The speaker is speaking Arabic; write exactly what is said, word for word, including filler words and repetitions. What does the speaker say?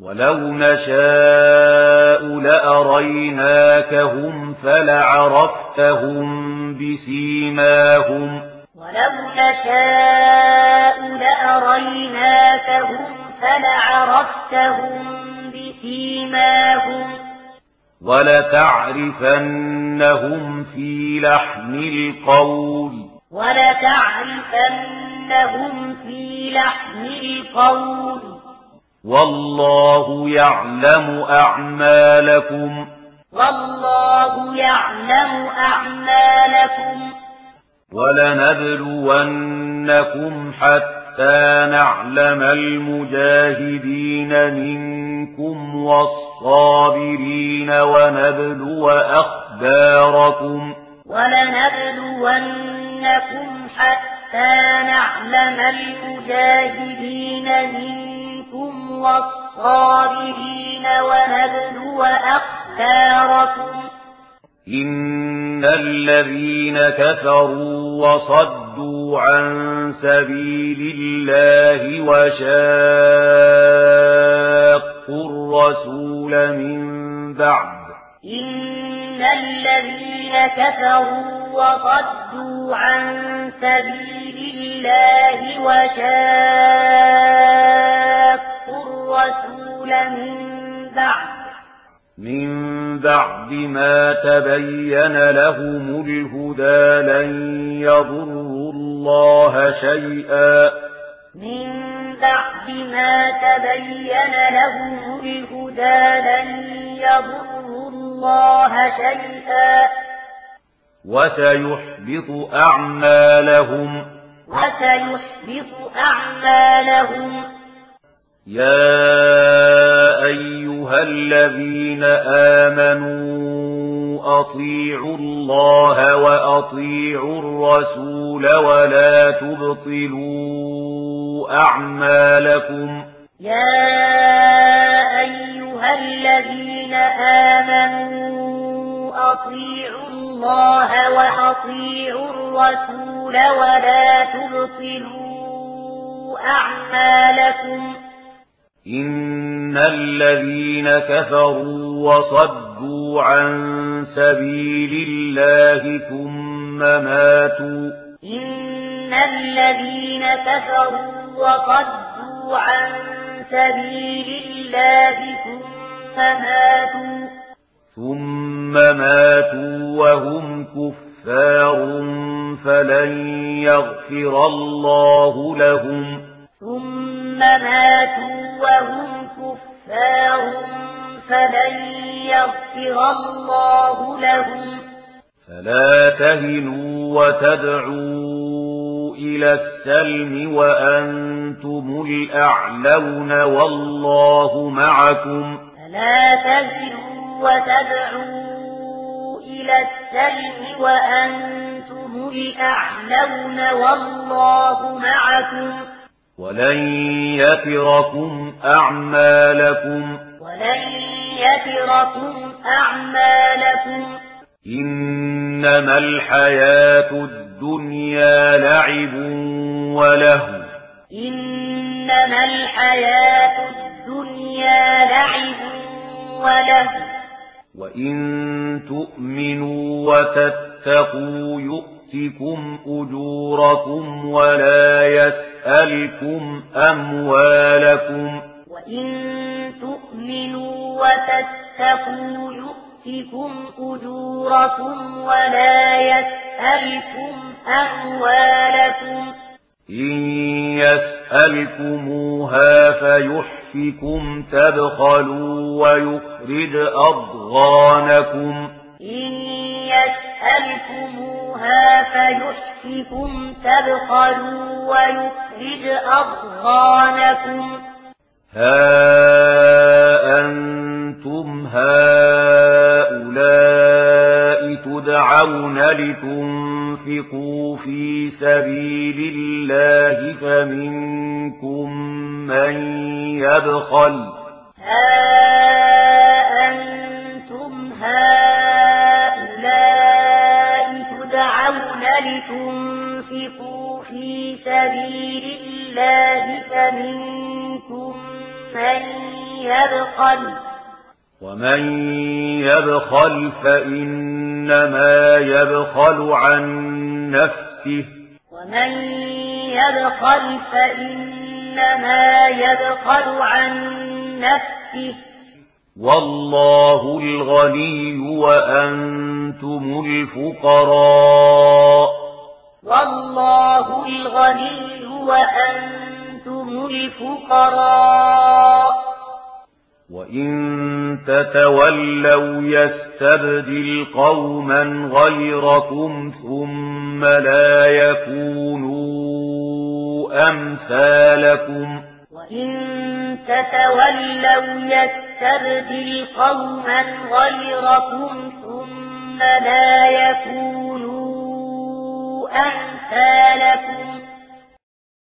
ولو نشاء لأريناكهم فلعرفتهم بسيماهم ولو نشاء لأريناكهم فلعرفتهم بسيماهم ولتعرفنهم في لحن القول ولتعرفنهم في لحن القول والله يعلم أعمالكم والله يعلم أعمالكم ولنبلونكم حتى نعلم المجاهدين منكم والصابرين ونبلو أخباركم ولنبلونكم حتى نعلم المجاهدين منكم والصابرين ونبلو أخباركم إن الذين كفروا وصدوا عن سبيل الله وشاقوا الرسول من بعد إن الذين كفروا وصدوا عن سبيل الله وشاقوا الرسول من بعد من بعد ما تبين لهم الهدى لن يضروا الله شيئا من بعد ما تبين لهم الهدى لن يضروا الله شيئا وسيحبط أعمالهم وسيحبط أعمالهم يا أيها الذين آمنوا أطيعوا الله وأطيعوا الرسول ولا تبطلوا أعمالكم يا أيها الذين آمنوا أطيعوا الله وأطيعوا الرسول ولا تبطلوا أعمالكم إن الذين كفروا وصدوا عن سبيل الله ثم ماتوا إن الذين كفروا وصدوا عن سبيل الله ثم ماتوا ثم ماتوا وهم كفار فلن يغفر الله لهم ثم ماتوا وهم كفار فلن يغفر الله لهم فلا تهنوا وتدعوا إلى السلم وأنتم الأعلون والله معكم فلا تهنوا وتدعوا إلى السلم وأنتم الأعلون والله معكم ولن يتركم أعمالكم ولن يتركم أعمالكم إنما الحياة الدنيا لعب وله إنما الحياة الدنيا لعب وله وإن تؤمنوا وتتقوا يؤتكم أجوركم ولا يسألكم أموالكم وإن تؤمنوا وتتقوا يؤتكم أجوركم ولا يسألكم أموالكم إن يسألكموها فيحفكم تبخلوا ويخرج أضغانكم إن يسألكموها فيحفكم تبخلوا ويخرج أضغانكم ها أنتم هؤلاء تدعون لتنفقوا في سبيل الله فمنكم من يبخل ها أنتم هؤلاء تدعون لتنفقوا في سبيل الله فمنكم من يبخل ومن يبخل فإنما يبخل عن نفسه ومن يبخل فإنما يبخل عن نفسه والله الغني وأنتم الفقراء والله الغني وأنتم الفقراء وإن تتولوا يستبدل قوما غيركم ثم لا يكونوا أمثالكم وإن تتولوا يستبدل قوما غيركم ثم لا يكونوا أمثالكم